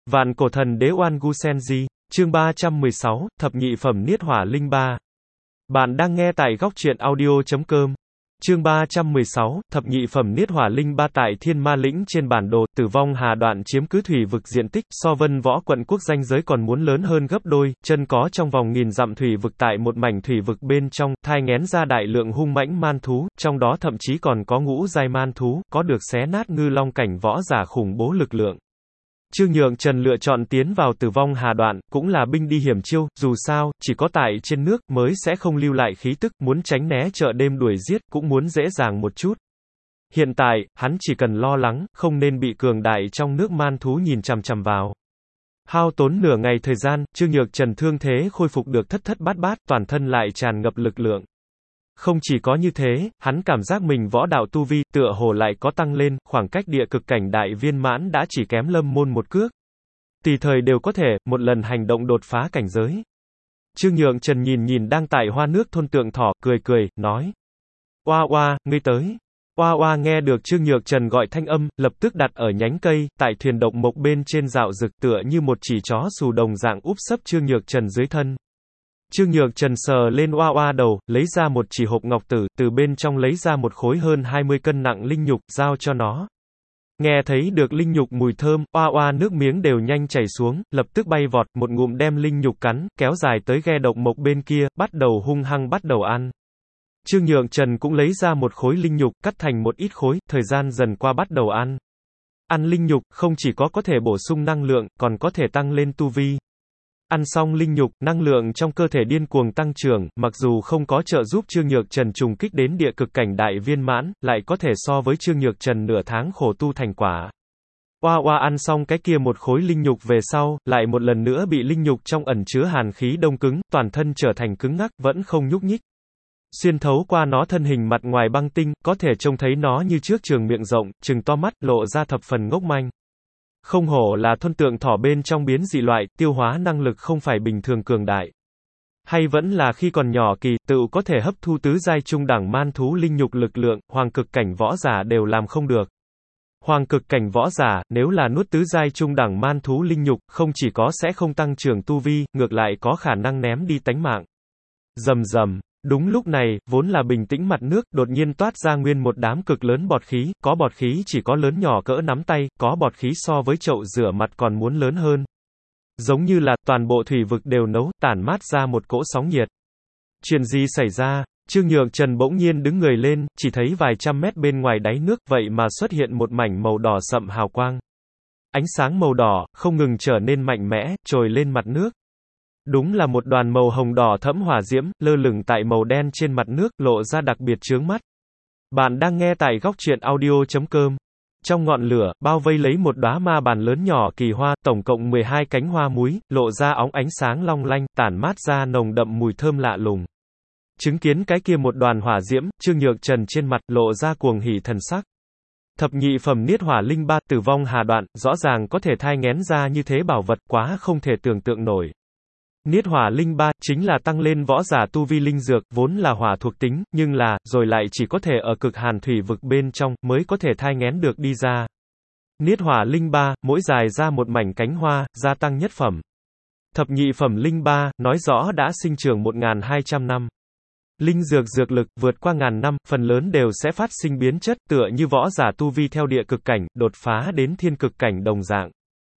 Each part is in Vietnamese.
Vạn cổ thần đế Oan Gu Senji, chương 316, thập nhị phẩm Niết Hỏa Linh Ba. Bạn đang nghe tại góc truyện audio.com. Chương 316, thập nhị phẩm Niết Hỏa Linh Ba. Tại Thiên Ma Lĩnh trên bản đồ, Tử Vong Hà Đoạn chiếm cứ thủy vực diện tích so Vân Võ quận quốc danh giới còn muốn lớn hơn gấp đôi, chân có trong vòng nghìn dặm thủy vực. Tại một mảnh thủy vực bên trong, thai nghén ra đại lượng hung mãnh man thú, trong đó thậm chí còn có ngũ giai man thú, có được xé nát ngư long cảnh võ giả khủng bố lực lượng. Trương Nhượng Trần lựa chọn tiến vào Tử Vong Hà Đoạn, cũng là binh đi hiểm chiêu, dù sao, chỉ có tại trên nước mới sẽ không lưu lại khí tức, muốn tránh né chợ đêm đuổi giết, cũng muốn dễ dàng một chút. Hiện tại, hắn chỉ cần lo lắng, không nên bị cường đại trong nước man thú nhìn chằm chằm vào. Hao tốn nửa ngày thời gian, Trương Nhược Trần thương thế khôi phục được thất thất bát bát, toàn thân lại tràn ngập lực lượng. Không chỉ có như thế, hắn cảm giác mình võ đạo tu vi, tựa hồ lại có tăng lên, khoảng cách địa cực cảnh đại viên mãn đã chỉ kém Lâm Môn một cước. Tùy thời đều có thể, một lần hành động đột phá cảnh giới. Trương Nhượng Trần nhìn đang tại hoa nước thôn Tượng Thỏ, cười, nói. Oa oa, ngươi tới. Oa oa nghe được Trương Nhược Trần gọi thanh âm, lập tức đặt ở nhánh cây, tại thuyền động mộc bên trên dạo rực tựa như một chỉ chó xù đồng dạng úp sấp Trương Nhược Trần dưới thân. Trương Nhược Trần sờ lên oa oa đầu, lấy ra một chỉ hộp ngọc tử, từ bên trong lấy ra một khối hơn 20 cân nặng linh nhục, giao cho nó. Nghe thấy được linh nhục mùi thơm, oa oa nước miếng đều nhanh chảy xuống, lập tức bay vọt, một ngụm đem linh nhục cắn, kéo dài tới ghe động mộc bên kia, bắt đầu hung hăng bắt đầu ăn. Trương Nhượng Trần cũng lấy ra một khối linh nhục, cắt thành một ít khối, thời gian dần qua bắt đầu ăn. Ăn linh nhục, không chỉ có thể bổ sung năng lượng, còn có thể tăng lên tu vi. Ăn xong linh nhục, năng lượng trong cơ thể điên cuồng tăng trưởng, mặc dù không có trợ giúp Trương Nhược Trần trùng kích đến địa cực cảnh đại viên mãn, lại có thể so với Trương Nhược Trần nửa tháng khổ tu thành quả. Oa oa ăn xong cái kia một khối linh nhục về sau, lại một lần nữa bị linh nhục trong ẩn chứa hàn khí đông cứng, toàn thân trở thành cứng ngắc, vẫn không nhúc nhích. Xuyên thấu qua nó thân hình mặt ngoài băng tinh, có thể trông thấy nó như trước trường miệng rộng, trừng to mắt, lộ ra thập phần ngốc manh. Không hổ là thôn Tượng Thỏ bên trong biến dị loại, tiêu hóa năng lực không phải bình thường cường đại. Hay vẫn là khi còn nhỏ kỳ, tự có thể hấp thu tứ giai trung đẳng man thú linh nhục lực lượng, hoàng cực cảnh võ giả đều làm không được. Hoàng cực cảnh võ giả, nếu là nuốt tứ giai trung đẳng man thú linh nhục, không chỉ có sẽ không tăng trưởng tu vi, ngược lại có khả năng ném đi tánh mạng. Rầm rầm. Đúng lúc này, vốn là bình tĩnh mặt nước, đột nhiên toát ra nguyên một đám cực lớn bọt khí, có bọt khí chỉ có lớn nhỏ cỡ nắm tay, có bọt khí so với chậu rửa mặt còn muốn lớn hơn. Giống như là, toàn bộ thủy vực đều nấu, tản mát ra một cỗ sóng nhiệt. Chuyện gì xảy ra? Trương Nhược Trần bỗng nhiên đứng người lên, chỉ thấy vài trăm mét bên ngoài đáy nước, vậy mà xuất hiện một mảnh màu đỏ sậm hào quang. Ánh sáng màu đỏ, không ngừng trở nên mạnh mẽ, trồi lên mặt nước. Đúng là một đoàn màu hồng đỏ thẫm hỏa diễm, lơ lửng tại màu đen trên mặt nước, lộ ra đặc biệt chướng mắt. Bạn đang nghe tại góc truyện audio.com. Trong ngọn lửa, bao vây lấy một đóa ma bàn lớn nhỏ kỳ hoa, tổng cộng 12 cánh hoa múi, lộ ra óng ánh sáng long lanh, tản mát ra nồng đậm mùi thơm lạ lùng. Chứng kiến cái kia một đoàn hỏa diễm, Trương Nhược Trần trên mặt, lộ ra cuồng hỉ thần sắc. Thập nhị phẩm Niết Hỏa Linh Ba, Tử Vong Hà Đoạn, rõ ràng có thể thai nghén ra như thế bảo vật, quá không thể tưởng tượng nổi. Niết Hỏa Linh Ba, chính là tăng lên võ giả tu vi linh dược, vốn là hỏa thuộc tính, nhưng là, rồi lại chỉ có thể ở cực hàn thủy vực bên trong, mới có thể thai nghén được đi ra. Niết Hỏa Linh Ba, mỗi dài ra một mảnh cánh hoa, gia tăng nhất phẩm. Thập nhị phẩm Linh Ba, nói rõ đã sinh trưởng 1200 năm. Linh dược dược lực, vượt qua ngàn năm, phần lớn đều sẽ phát sinh biến chất, tựa như võ giả tu vi theo địa cực cảnh, đột phá đến thiên cực cảnh đồng dạng.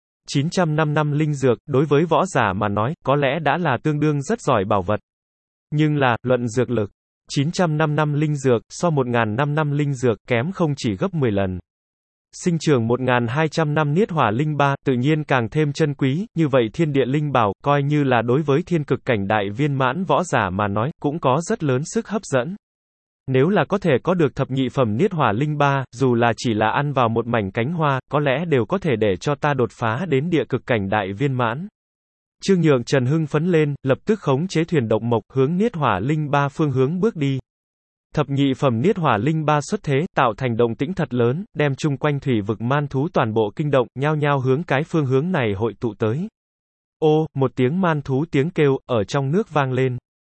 905 năm linh dược, đối với võ giả mà nói, có lẽ đã là tương đương rất giỏi bảo vật. Nhưng là, luận dược lực, 905 năm linh dược, so 1005 năm linh dược, kém không chỉ gấp 10 lần. Sinh trưởng 1200 năm Niết Hỏa Linh Ba, tự nhiên càng thêm chân quý, như vậy thiên địa linh bảo, coi như là đối với thiên cực cảnh đại viên mãn võ giả mà nói, cũng có rất lớn sức hấp dẫn. Nếu là có thể có được thập nhị phẩm Niết Hỏa Linh Ba, dù là chỉ là ăn vào một mảnh cánh hoa, có lẽ đều có thể để cho ta đột phá đến địa cực cảnh đại viên mãn. Trương Nhượng Trần hưng phấn lên, lập tức khống chế thuyền động mộc, hướng Niết Hỏa Linh Ba phương hướng bước đi. Thập nhị phẩm Niết Hỏa Linh Ba xuất thế, tạo thành động tĩnh thật lớn, đem chung quanh thủy vực man thú toàn bộ kinh động, nhao nhao hướng cái phương hướng này hội tụ tới. Ô, một tiếng man thú tiếng kêu, ở trong nước vang lên.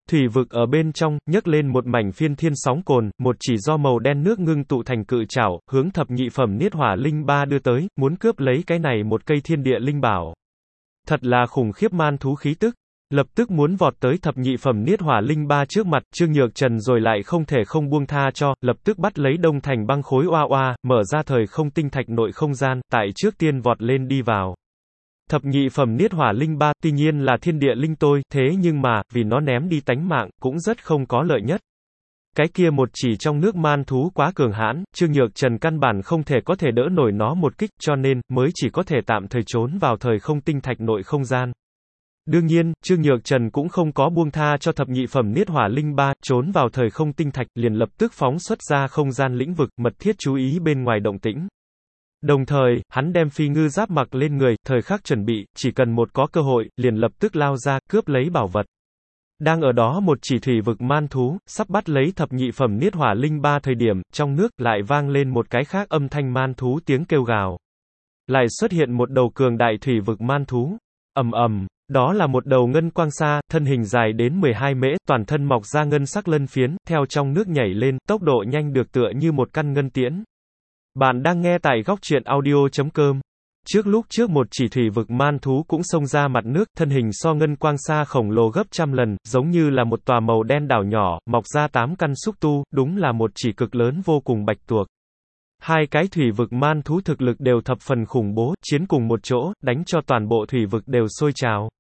Thủy vực ở bên trong, nhấc lên một mảnh phiên thiên sóng cồn, một chỉ do màu đen nước ngưng tụ thành cự trảo, hướng thập nhị phẩm Niết Hỏa Linh Ba đưa tới, muốn cướp lấy cái này một cây thiên địa linh bảo. Thật là khủng khiếp man thú khí tức. Lập tức muốn vọt tới thập nhị phẩm Niết Hỏa Linh Ba trước mặt, Trương Nhược Trần rồi lại không thể không buông tha cho, lập tức bắt lấy đông thành băng khối oa oa, mở ra thời không tinh thạch nội không gian, tại trước tiên vọt lên đi vào. Thập nhị phẩm Niết Hỏa Linh Ba, tuy nhiên là thiên địa linh tôi, thế nhưng mà, vì nó ném đi tánh mạng, cũng rất không có lợi nhất. Cái kia một chỉ trong nước man thú quá cường hãn, Trương Nhược Trần căn bản không thể đỡ nổi nó một kích, cho nên, mới chỉ có thể tạm thời trốn vào thời không tinh thạch nội không gian. Đương nhiên, Trương Nhược Trần cũng không có buông tha cho thập nhị phẩm Niết Hỏa Linh Ba, trốn vào thời không tinh thạch, liền lập tức phóng xuất ra không gian lĩnh vực, mật thiết chú ý bên ngoài động tĩnh. Đồng thời, hắn đem phi ngư giáp mặc lên người, thời khắc chuẩn bị, chỉ cần một có cơ hội, liền lập tức lao ra, cướp lấy bảo vật. Đang ở đó một chỉ thủy vực man thú, sắp bắt lấy thập nhị phẩm Niết Hỏa Linh Ba thời điểm, trong nước, lại vang lên một cái khác âm thanh man thú tiếng kêu gào. Lại xuất hiện một đầu cường đại thủy vực man thú. Ầm ầm. Đó là một đầu ngân quang sa, thân hình dài đến 12 mễ, toàn thân mọc ra ngân sắc lân phiến, theo trong nước nhảy lên, tốc độ nhanh được tựa như một căn ngân tiễn. Bạn đang nghe tại góc truyện audio.com. Lúc trước một chỉ thủy vực man thú cũng xông ra mặt nước, thân hình so ngân quang sa khổng lồ gấp trăm lần, giống như là một tòa màu đen đảo nhỏ, mọc ra 8 căn xúc tu, đúng là một chỉ cực lớn vô cùng bạch tuộc. Hai cái thủy vực man thú thực lực đều thập phần khủng bố, chiến cùng một chỗ, đánh cho toàn bộ thủy vực đều sôi trào.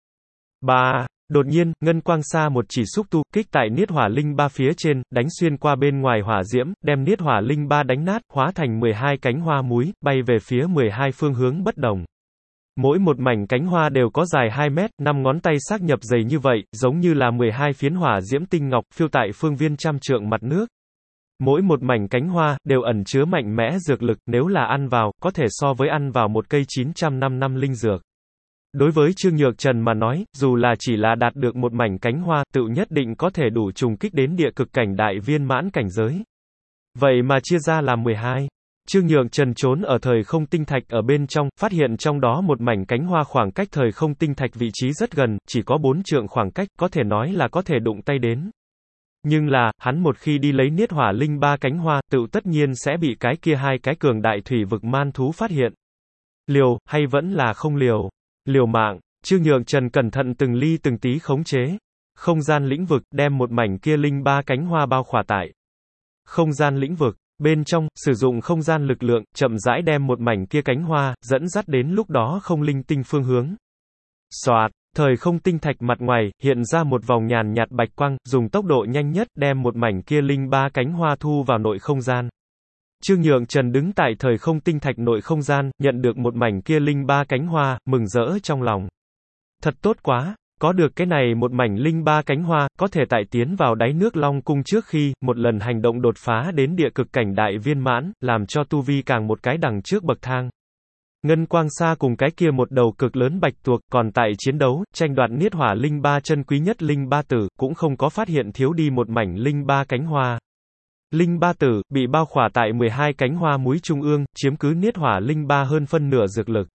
Đột nhiên, ngân quang sa một chỉ xúc tu, kích tại Niết Hỏa Linh Ba phía trên, đánh xuyên qua bên ngoài hỏa diễm, đem Niết Hỏa Linh Ba đánh nát, hóa thành 12 cánh hoa múi, bay về phía 12 phương hướng bất đồng. Mỗi một mảnh cánh hoa đều có dài 2 mét, 5 ngón tay xác nhập dày như vậy, giống như là 12 phiến hỏa diễm tinh ngọc, phiêu tại phương viên trăm trượng mặt nước. Mỗi một mảnh cánh hoa, đều ẩn chứa mạnh mẽ dược lực, nếu là ăn vào, có thể so với ăn vào một cây 900 năm linh dược. Đối với Trương Nhược Trần mà nói, dù là chỉ là đạt được một mảnh cánh hoa, tự nhất định có thể đủ trùng kích đến địa cực cảnh đại viên mãn cảnh giới. Vậy mà chia ra làm 12. Trương Nhược Trần trốn ở thời không tinh thạch ở bên trong, phát hiện trong đó một mảnh cánh hoa khoảng cách thời không tinh thạch vị trí rất gần, chỉ có 4 trượng khoảng cách, có thể nói là có thể đụng tay đến. Nhưng là, hắn một khi đi lấy Niết Hỏa Linh Ba cánh hoa, tự tất nhiên sẽ bị cái kia hai cái cường đại thủy vực man thú phát hiện. Liều, hay vẫn là không liều? Liều mạng, Trương Nhược Trần cẩn thận từng ly từng tí khống chế. Không gian lĩnh vực, đem một mảnh kia linh ba cánh hoa bao khỏa tại. Không gian lĩnh vực, bên trong, sử dụng không gian lực lượng, chậm rãi đem một mảnh kia cánh hoa, dẫn dắt đến lúc đó không linh tinh phương hướng. Xoạt, thời không tinh thạch mặt ngoài, hiện ra một vòng nhàn nhạt bạch quang, dùng tốc độ nhanh nhất, đem một mảnh kia linh ba cánh hoa thu vào nội không gian. Trương Nhược Trần đứng tại thời không tinh thạch nội không gian, nhận được một mảnh kia linh ba cánh hoa, mừng rỡ trong lòng. Thật tốt quá, có được cái này một mảnh linh ba cánh hoa, có thể tại tiến vào đáy nước Long Cung trước khi, một lần hành động đột phá đến địa cực cảnh đại viên mãn, làm cho tu vi càng một cái đằng trước bậc thang. Ngân Quang Sa cùng cái kia một đầu cực lớn bạch tuộc, còn tại chiến đấu, tranh đoạt Niết Hỏa Linh Ba chân quý nhất linh ba tử, cũng không có phát hiện thiếu đi một mảnh linh ba cánh hoa. Linh ba tử, bị bao khỏa tại 12 cánh hoa múi trung ương, chiếm cứ Niết Hỏa Linh Ba hơn phân nửa dược lực.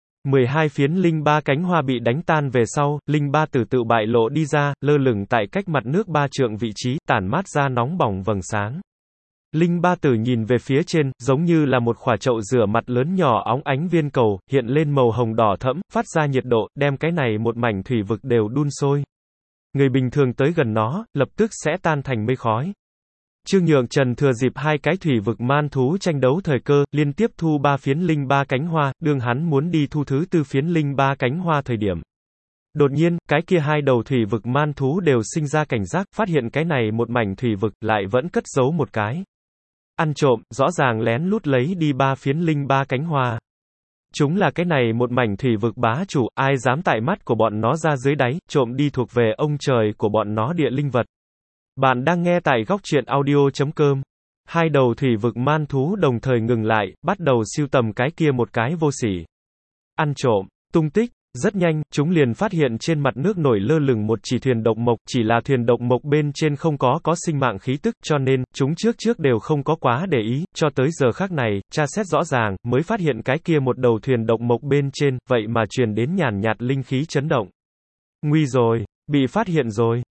12 phiến linh ba cánh hoa bị đánh tan về sau, linh ba tử tự bại lộ đi ra, lơ lửng tại cách mặt nước 3 trượng vị trí, tản mát ra nóng bỏng vầng sáng. Linh ba tử nhìn về phía trên, giống như là một khỏa chậu rửa mặt lớn nhỏ óng ánh viên cầu, hiện lên màu hồng đỏ thẫm, phát ra nhiệt độ, đem cái này một mảnh thủy vực đều đun sôi. Người bình thường tới gần nó, lập tức sẽ tan thành mây khói. Trương Nhược Trần thừa dịp hai cái thủy vực man thú tranh đấu thời cơ, liên tiếp thu 3 phiến linh ba cánh hoa, đương hắn muốn đi thu thứ 4 phiến linh ba cánh hoa thời điểm. Đột nhiên, cái kia hai đầu thủy vực man thú đều sinh ra cảnh giác, phát hiện cái này một mảnh thủy vực, lại vẫn cất giấu một cái. Ăn trộm, rõ ràng lén lút lấy đi 3 phiến linh ba cánh hoa. Chúng là cái này một mảnh thủy vực bá chủ, ai dám tại mắt của bọn nó ra dưới đáy, trộm đi thuộc về ông trời của bọn nó địa linh vật. Bạn đang nghe tại góc truyện audio.com. Hai đầu thủy vực man thú đồng thời ngừng lại, bắt đầu sưu tầm cái kia một cái vô sỉ. Ăn trộm, tung tích. Rất nhanh, chúng liền phát hiện trên mặt nước nổi lơ lửng một chỉ thuyền độc mộc, chỉ là thuyền độc mộc bên trên không có sinh mạng khí tức, cho nên, chúng trước đều không có quá để ý, cho tới giờ khắc này, tra xét rõ ràng, mới phát hiện cái kia một đầu thuyền độc mộc bên trên, vậy mà truyền đến nhàn nhạt linh khí chấn động. Nguy rồi, bị phát hiện rồi.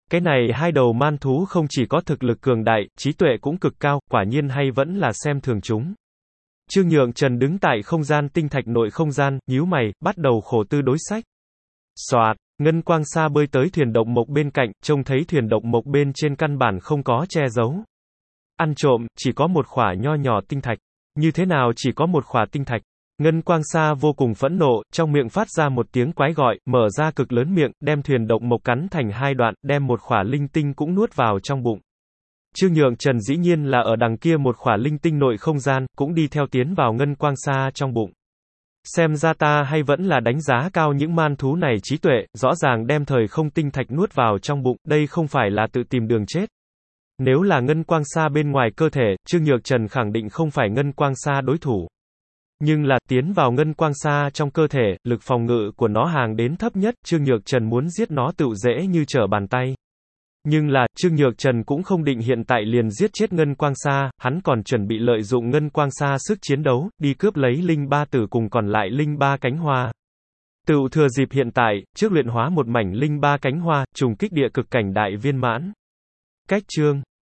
Cái này hai đầu man thú không chỉ có thực lực cường đại, trí tuệ cũng cực cao, quả nhiên hay vẫn là xem thường chúng. Trương Nhượng Trần đứng tại không gian tinh thạch nội không gian, nhíu mày, bắt đầu khổ tư đối sách. Soạt, ngân quang xa bơi tới thuyền động mộc bên cạnh, trông thấy thuyền động mộc bên trên căn bản không có che giấu. Ăn trộm, chỉ có một khỏa nho nhỏ tinh thạch. Như thế nào chỉ có một khỏa tinh thạch? Ngân quang xa vô cùng phẫn nộ, trong miệng phát ra một tiếng quái gọi, mở ra cực lớn miệng, đem thuyền động mộc cắn thành hai đoạn, đem một khỏa linh tinh cũng nuốt vào trong bụng. Trương Nhượng Trần dĩ nhiên là ở đằng kia một khỏa linh tinh nội không gian, cũng đi theo tiến vào ngân quang xa trong bụng. Xem ra ta hay vẫn là đánh giá cao những man thú này trí tuệ, rõ ràng đem thời không tinh thạch nuốt vào trong bụng, đây không phải là tự tìm đường chết. Nếu là ngân quang xa bên ngoài cơ thể, Trương Nhược Trần khẳng định không phải ngân quang xa đối thủ. Nhưng là, tiến vào ngân quang xa trong cơ thể, lực phòng ngự của nó hàng đến thấp nhất, Trương Nhược Trần muốn giết nó tựu dễ như trở bàn tay. Nhưng là, Trương Nhược Trần cũng không định hiện tại liền giết chết ngân quang xa, hắn còn chuẩn bị lợi dụng ngân quang xa sức chiến đấu, đi cướp lấy linh ba tử cùng còn lại linh ba cánh hoa. Tựu thừa dịp hiện tại, trước luyện hóa một mảnh linh ba cánh hoa, trùng kích địa cực cảnh đại viên mãn. Cách chương